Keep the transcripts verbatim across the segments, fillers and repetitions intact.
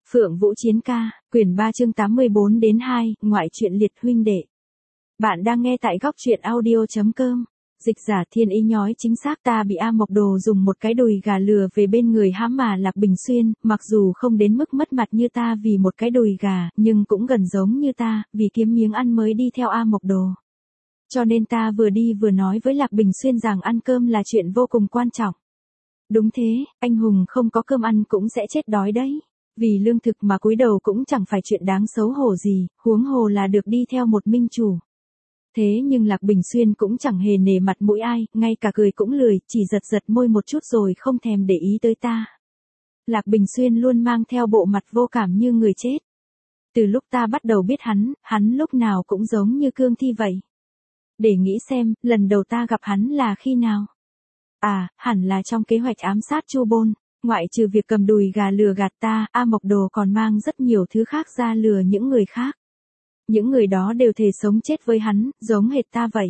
Phượng Vũ Chiến ca, quyển ba chương tám mươi bốn đến hai, ngoại truyện liệt huynh đệ. Bạn đang nghe tại góc truyện audio.com. Dịch giả Thiên Ý nhói chính xác ta bị A Mộc Đồ dùng một cái đùi gà lừa về bên người hãm mà Lạc Bình Xuyên, mặc dù không đến mức mất mặt như ta vì một cái đùi gà, nhưng cũng gần giống như ta, vì kiếm miếng ăn mới đi theo A Mộc Đồ. Cho nên ta vừa đi vừa nói với Lạc Bình Xuyên rằng ăn cơm là chuyện vô cùng quan trọng. Đúng thế, anh hùng không có cơm ăn cũng sẽ chết đói đấy. Vì lương thực mà cúi đầu cũng chẳng phải chuyện đáng xấu hổ gì, huống hồ là được đi theo một minh chủ. Thế nhưng Lạc Bình Xuyên cũng chẳng hề nể mặt mũi ai, ngay cả cười cũng lười, chỉ giật giật môi một chút rồi không thèm để ý tới ta. Lạc Bình Xuyên luôn mang theo bộ mặt vô cảm như người chết. Từ lúc ta bắt đầu biết hắn, hắn lúc nào cũng giống như cương thi vậy. Để nghĩ xem, lần đầu ta gặp hắn là khi nào? À, hẳn là trong kế hoạch ám sát Chu Bôn. Ngoại trừ việc cầm đùi gà lừa gạt ta, A Mộc Đồ còn mang rất nhiều thứ khác ra lừa những người khác. Những người đó đều thề sống chết với hắn, giống hệt ta vậy.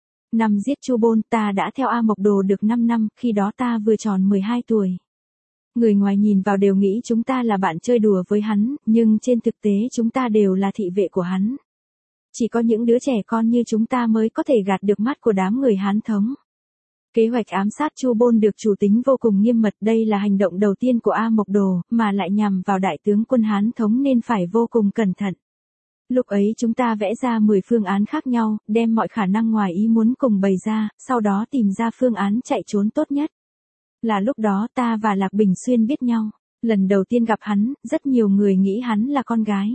Năm giết Chu Bôn, ta đã theo A Mộc Đồ được năm năm, khi đó ta vừa tròn mười hai tuổi. Người ngoài nhìn vào đều nghĩ chúng ta là bạn chơi đùa với hắn, nhưng trên thực tế chúng ta đều là thị vệ của hắn. Chỉ có những đứa trẻ con như chúng ta mới có thể gạt được mắt của đám người Hán thống. Kế hoạch ám sát Chu Bôn được chủ tính vô cùng nghiêm mật, đây là hành động đầu tiên của A Mộc Đồ, mà lại nhằm vào đại tướng quân Hán thống nên phải vô cùng cẩn thận. Lúc ấy chúng ta vẽ ra mười phương án khác nhau, đem mọi khả năng ngoài ý muốn cùng bày ra, sau đó tìm ra phương án chạy trốn tốt nhất. Là lúc đó ta và Lạc Bình Xuyên biết nhau. Lần đầu tiên gặp hắn, rất nhiều người nghĩ hắn là con gái.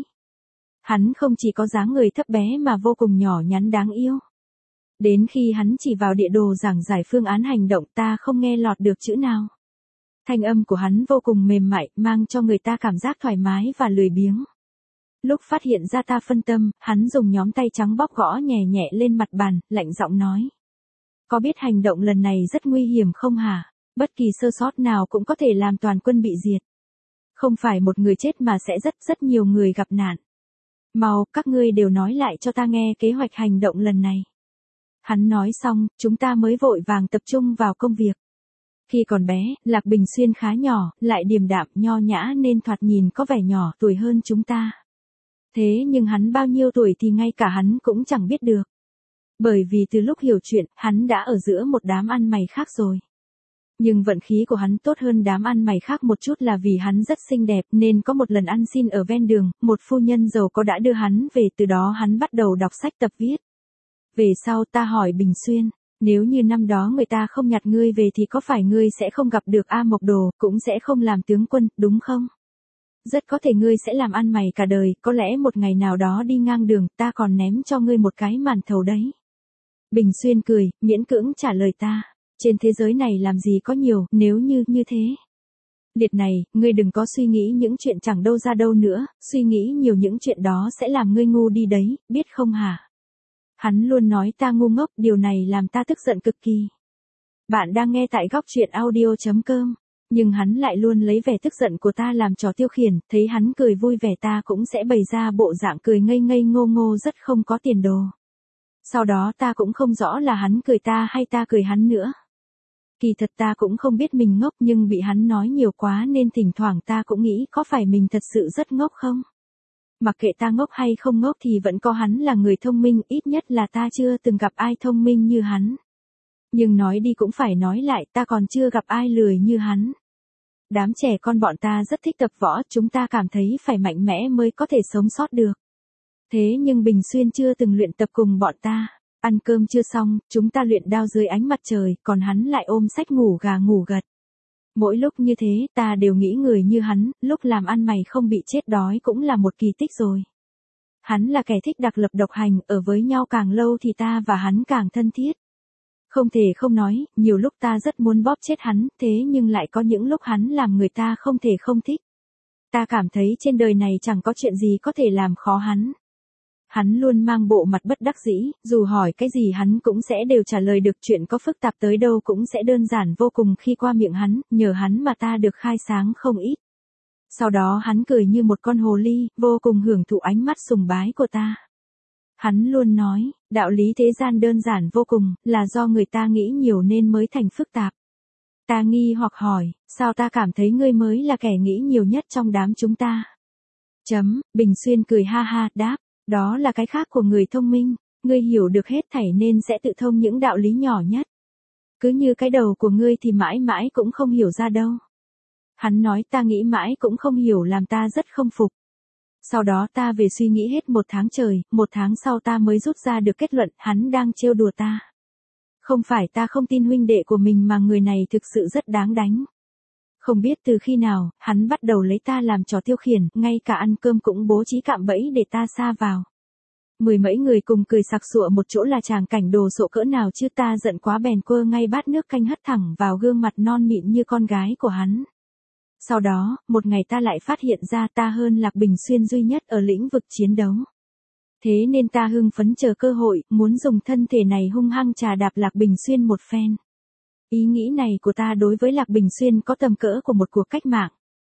Hắn không chỉ có dáng người thấp bé mà vô cùng nhỏ nhắn đáng yêu. Đến khi hắn chỉ vào địa đồ giảng giải phương án hành động, ta không nghe lọt được chữ nào. Thanh âm của hắn vô cùng mềm mại, mang cho người ta cảm giác thoải mái và lười biếng. Lúc phát hiện ra ta phân tâm, hắn dùng nhóm tay trắng bóp gõ nhẹ nhẹ lên mặt bàn, lạnh giọng nói. Có biết hành động lần này rất nguy hiểm không hả? Bất kỳ sơ sót nào cũng có thể làm toàn quân bị diệt. Không phải một người chết mà sẽ rất rất nhiều người gặp nạn. Mau, các ngươi đều nói lại cho ta nghe kế hoạch hành động lần này. Hắn nói xong, chúng ta mới vội vàng tập trung vào công việc. Khi còn bé, Lạc Bình Xuyên khá nhỏ, lại điềm đạm nho nhã nên thoạt nhìn có vẻ nhỏ tuổi hơn chúng ta. Thế nhưng hắn bao nhiêu tuổi thì ngay cả hắn cũng chẳng biết được. Bởi vì từ lúc hiểu chuyện, hắn đã ở giữa một đám ăn mày khác rồi. Nhưng vận khí của hắn tốt hơn đám ăn mày khác một chút là vì hắn rất xinh đẹp nên có một lần ăn xin ở ven đường, một phu nhân giàu có đã đưa hắn về, từ đó hắn bắt đầu đọc sách tập viết. Về sau ta hỏi Bình Xuyên, nếu như năm đó người ta không nhặt ngươi về thì có phải ngươi sẽ không gặp được A Mộc Đồ, cũng sẽ không làm tướng quân, đúng không? Rất có thể ngươi sẽ làm ăn mày cả đời, có lẽ một ngày nào đó đi ngang đường, ta còn ném cho ngươi một cái màn thầu đấy. Bình Xuyên cười, miễn cưỡng trả lời ta, trên thế giới này làm gì có nhiều, nếu như, như thế. Liệt này, ngươi đừng có suy nghĩ những chuyện chẳng đâu ra đâu nữa, suy nghĩ nhiều những chuyện đó sẽ làm ngươi ngu đi đấy, biết không hả? Hắn luôn nói ta ngu ngốc, điều này làm ta tức giận cực kỳ. Bạn đang nghe tại góc truyện audio.com, nhưng hắn lại luôn lấy vẻ tức giận của ta làm trò tiêu khiển, thấy hắn cười vui vẻ ta cũng sẽ bày ra bộ dạng cười ngây ngây ngô ngô rất không có tiền đồ. Sau đó ta cũng không rõ là hắn cười ta hay ta cười hắn nữa. Kỳ thật ta cũng không biết mình ngốc nhưng bị hắn nói nhiều quá nên thỉnh thoảng ta cũng nghĩ có phải mình thật sự rất ngốc không? Mặc kệ ta ngốc hay không ngốc thì vẫn có hắn là người thông minh, ít nhất là ta chưa từng gặp ai thông minh như hắn. Nhưng nói đi cũng phải nói lại, ta còn chưa gặp ai lười như hắn. Đám trẻ con bọn ta rất thích tập võ, chúng ta cảm thấy phải mạnh mẽ mới có thể sống sót được. Thế nhưng Bình Xuyên chưa từng luyện tập cùng bọn ta. Ăn cơm chưa xong, chúng ta luyện đao dưới ánh mặt trời, còn hắn lại ôm sách ngủ gà ngủ gật. Mỗi lúc như thế, ta đều nghĩ người như hắn, lúc làm ăn mày không bị chết đói cũng là một kỳ tích rồi. Hắn là kẻ thích đặc lập độc hành, ở với nhau càng lâu thì ta và hắn càng thân thiết. Không thể không nói, nhiều lúc ta rất muốn bóp chết hắn, thế nhưng lại có những lúc hắn làm người ta không thể không thích. Ta cảm thấy trên đời này chẳng có chuyện gì có thể làm khó hắn. Hắn luôn mang bộ mặt bất đắc dĩ, dù hỏi cái gì hắn cũng sẽ đều trả lời được, chuyện có phức tạp tới đâu cũng sẽ đơn giản vô cùng khi qua miệng hắn, nhờ hắn mà ta được khai sáng không ít. Sau đó hắn cười như một con hồ ly, vô cùng hưởng thụ ánh mắt sùng bái của ta. Hắn luôn nói, đạo lý thế gian đơn giản vô cùng, là do người ta nghĩ nhiều nên mới thành phức tạp. Ta nghi hoặc hỏi, sao ta cảm thấy ngươi mới là kẻ nghĩ nhiều nhất trong đám chúng ta? Chấm, Bình Xuyên cười ha ha, đáp, đó là cái khác của người thông minh, ngươi hiểu được hết thảy nên sẽ tự thông những đạo lý nhỏ nhất. Cứ như cái đầu của ngươi thì mãi mãi cũng không hiểu ra đâu. Hắn nói ta nghĩ mãi cũng không hiểu làm ta rất không phục. Sau đó ta về suy nghĩ hết một tháng trời, một tháng sau ta mới rút ra được kết luận hắn đang trêu đùa ta. Không phải ta không tin huynh đệ của mình mà người này thực sự rất đáng đánh. Không biết từ khi nào, hắn bắt đầu lấy ta làm trò tiêu khiển, ngay cả ăn cơm cũng bố trí cạm bẫy để ta sa vào. Mười mấy người cùng cười sặc sụa một chỗ là tràng cảnh đồ sộ cỡ nào chứ, ta giận quá bèn quơ ngay bát nước canh hất thẳng vào gương mặt non mịn như con gái của hắn. Sau đó, một ngày ta lại phát hiện ra ta hơn Lạc Bình Xuyên duy nhất ở lĩnh vực chiến đấu. Thế nên ta hưng phấn chờ cơ hội, muốn dùng thân thể này hung hăng trà đạp Lạc Bình Xuyên một phen. Ý nghĩ này của ta đối với Lạc Bình Xuyên có tầm cỡ của một cuộc cách mạng.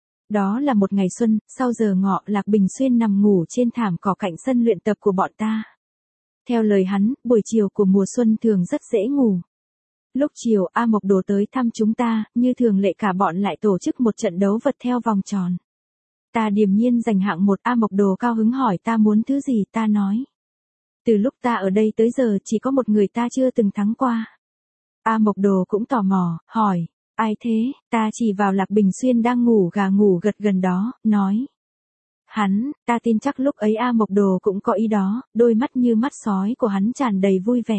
Đó là một ngày xuân, sau giờ ngọ Lạc Bình Xuyên nằm ngủ trên thảm cỏ cạnh sân luyện tập của bọn ta. Theo lời hắn, buổi chiều của mùa xuân thường rất dễ ngủ. Lúc chiều A Mộc Đồ tới thăm chúng ta, như thường lệ cả bọn lại tổ chức một trận đấu vật theo vòng tròn. Ta điềm nhiên giành hạng một, A Mộc Đồ cao hứng hỏi ta muốn thứ gì, ta nói. Từ lúc ta ở đây tới giờ chỉ có một người ta chưa từng thắng qua. A Mộc Đồ cũng tò mò, hỏi, ai thế, ta chỉ vào Lạc Bình Xuyên đang ngủ gà ngủ gật gần đó, nói. Hắn, ta tin chắc lúc ấy A Mộc Đồ cũng có ý đó, đôi mắt như mắt sói của hắn tràn đầy vui vẻ.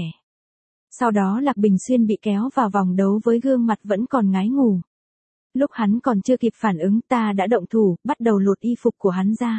Sau đó Lạc Bình Xuyên bị kéo vào vòng đấu với gương mặt vẫn còn ngái ngủ. Lúc hắn còn chưa kịp phản ứng ta đã động thủ, bắt đầu lột y phục của hắn ra.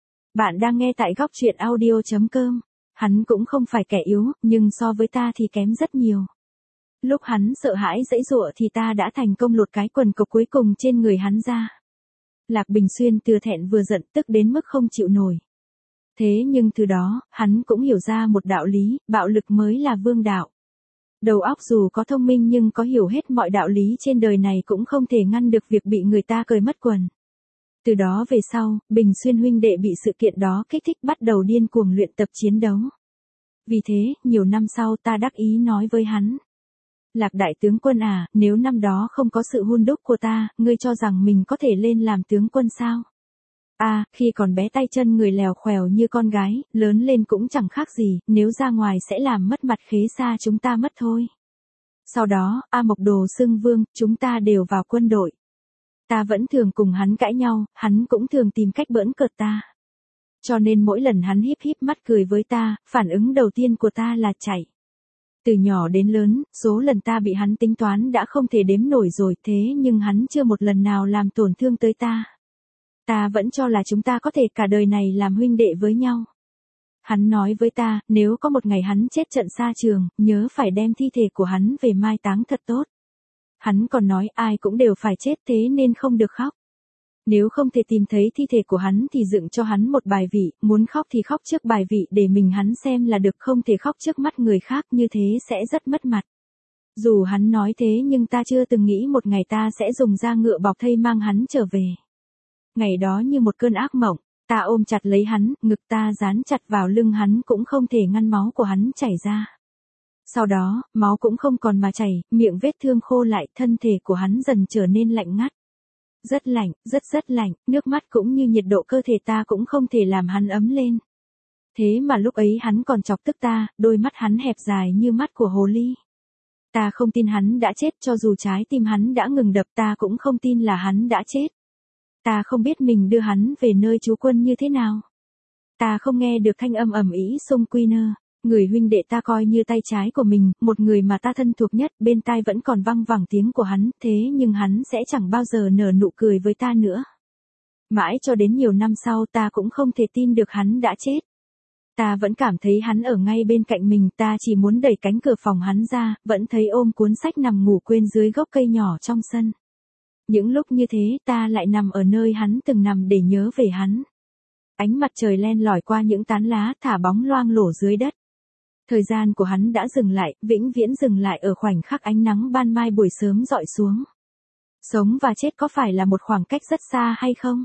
Bạn đang nghe tại góc truyện audio chấm com. Hắn cũng không phải kẻ yếu, nhưng so với ta thì kém rất nhiều. Lúc hắn sợ hãi giãy giụa thì ta đã thành công lột cái quần cộc cuối cùng trên người hắn ra. Lạc Bình Xuyên vừa thẹn vừa giận, tức đến mức không chịu nổi. Thế nhưng từ đó, hắn cũng hiểu ra một đạo lý, bạo lực mới là vương đạo. Đầu óc dù có thông minh nhưng có hiểu hết mọi đạo lý trên đời này cũng không thể ngăn được việc bị người ta cởi mất quần. Từ đó về sau, Bình Xuyên huynh đệ bị sự kiện đó kích thích bắt đầu điên cuồng luyện tập chiến đấu. Vì thế, nhiều năm sau ta đắc ý nói với hắn. Lạc đại tướng quân à, nếu năm đó không có sự hun đúc của ta, ngươi cho rằng mình có thể lên làm tướng quân sao? À, khi còn bé tay chân người lèo khèo như con gái, lớn lên cũng chẳng khác gì, nếu ra ngoài sẽ làm mất mặt khế xa chúng ta mất thôi. Sau đó, A Mộc Đồ xưng vương, chúng ta đều vào quân đội. Ta vẫn thường cùng hắn cãi nhau, hắn cũng thường tìm cách bỡn cợt ta. Cho nên mỗi lần hắn híp híp mắt cười với ta, phản ứng đầu tiên của ta là chạy. Từ nhỏ đến lớn, số lần ta bị hắn tính toán đã không thể đếm nổi rồi, thế nhưng hắn chưa một lần nào làm tổn thương tới ta. Ta vẫn cho là chúng ta có thể cả đời này làm huynh đệ với nhau. Hắn nói với ta, nếu có một ngày hắn chết trận xa trường, nhớ phải đem thi thể của hắn về mai táng thật tốt. Hắn còn nói ai cũng đều phải chết thế nên không được khóc. Nếu không thể tìm thấy thi thể của hắn thì dựng cho hắn một bài vị, muốn khóc thì khóc trước bài vị để mình hắn xem là được, không thể khóc trước mắt người khác, như thế sẽ rất mất mặt. Dù hắn nói thế nhưng ta chưa từng nghĩ một ngày ta sẽ dùng da ngựa bọc thây mang hắn trở về. Ngày đó như một cơn ác mộng, ta ôm chặt lấy hắn, ngực ta dán chặt vào lưng hắn cũng không thể ngăn máu của hắn chảy ra. Sau đó, máu cũng không còn mà chảy, miệng vết thương khô lại, thân thể của hắn dần trở nên lạnh ngắt. Rất lạnh, rất rất lạnh, nước mắt cũng như nhiệt độ cơ thể ta cũng không thể làm hắn ấm lên. Thế mà lúc ấy hắn còn chọc tức ta, đôi mắt hắn hẹp dài như mắt của hồ ly. Ta không tin hắn đã chết, cho dù trái tim hắn đã ngừng đập ta cũng không tin là hắn đã chết. Ta không biết mình đưa hắn về nơi trú quân như thế nào. Ta không nghe được thanh âm ầm ĩ xung quy nơ. Người huynh đệ ta coi như tay trái của mình, một người mà ta thân thuộc nhất, bên tai vẫn còn văng vẳng tiếng của hắn, thế nhưng hắn sẽ chẳng bao giờ nở nụ cười với ta nữa. Mãi cho đến nhiều năm sau ta cũng không thể tin được hắn đã chết. Ta vẫn cảm thấy hắn ở ngay bên cạnh mình, ta chỉ muốn đẩy cánh cửa phòng hắn ra, vẫn thấy ôm cuốn sách nằm ngủ quên dưới gốc cây nhỏ trong sân. Những lúc như thế ta lại nằm ở nơi hắn từng nằm để nhớ về hắn. Ánh mặt trời len lỏi qua những tán lá thả bóng loang lổ dưới đất. Thời gian của hắn đã dừng lại, vĩnh viễn dừng lại ở khoảnh khắc ánh nắng ban mai buổi sớm dọi xuống. Sống và chết có phải là một khoảng cách rất xa hay không?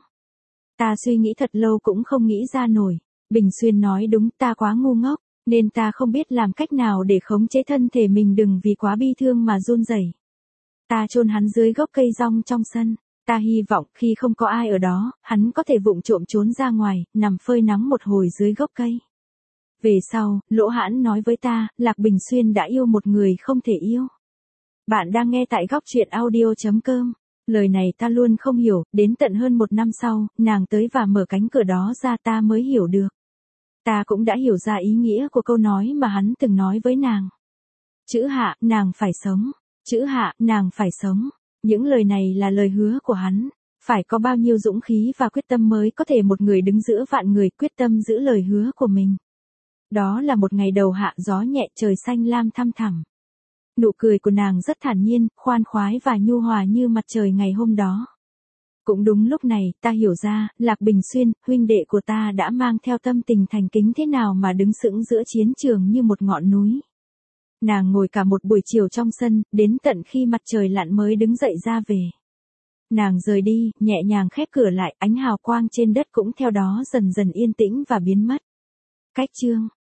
Ta suy nghĩ thật lâu cũng không nghĩ ra nổi. Bình Xuyên nói đúng, ta quá ngu ngốc, nên ta không biết làm cách nào để khống chế thân thể mình đừng vì quá bi thương mà run rẩy. Ta chôn hắn dưới gốc cây rong trong sân. Ta hy vọng khi không có ai ở đó, hắn có thể vụng trộm trốn ra ngoài, nằm phơi nắng một hồi dưới gốc cây. Về sau, Lỗ Hãn nói với ta, Lạc Bình Xuyên đã yêu một người không thể yêu. Bạn đang nghe tại góc chuyện audio chấm com. Lời này ta luôn không hiểu, đến tận hơn một năm sau, nàng tới và mở cánh cửa đó ra ta mới hiểu được. Ta cũng đã hiểu ra ý nghĩa của câu nói mà hắn từng nói với nàng. Chữ hạ, nàng phải sống. Chữ hạ, nàng phải sống. Những lời này là lời hứa của hắn. Phải có bao nhiêu dũng khí và quyết tâm mới có thể một người đứng giữa vạn người quyết tâm giữ lời hứa của mình. Đó là một ngày đầu hạ gió nhẹ trời xanh lam thăm thẳm. Nụ cười của nàng rất thản nhiên, khoan khoái và nhu hòa như mặt trời ngày hôm đó. Cũng đúng lúc này, ta hiểu ra, Lạc Bình Xuyên, huynh đệ của ta đã mang theo tâm tình thành kính thế nào mà đứng sững giữa chiến trường như một ngọn núi. Nàng ngồi cả một buổi chiều trong sân, đến tận khi mặt trời lặn mới đứng dậy ra về. Nàng rời đi, nhẹ nhàng khép cửa lại, ánh hào quang trên đất cũng theo đó dần dần yên tĩnh và biến mất. Cách chương